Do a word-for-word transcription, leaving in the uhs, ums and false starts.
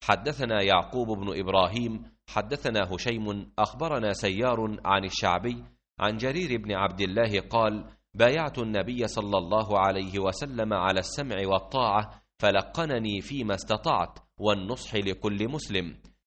حدثنا يعقوب بن إبراهيم حدثنا هشيم أخبرنا سيار عن الشعبي عن جرير بن عبد الله قال: بايعت النبي صلى الله عليه وسلم على السمع والطاعة، فلقنني فيما استطعت والنصح لكل مسلم،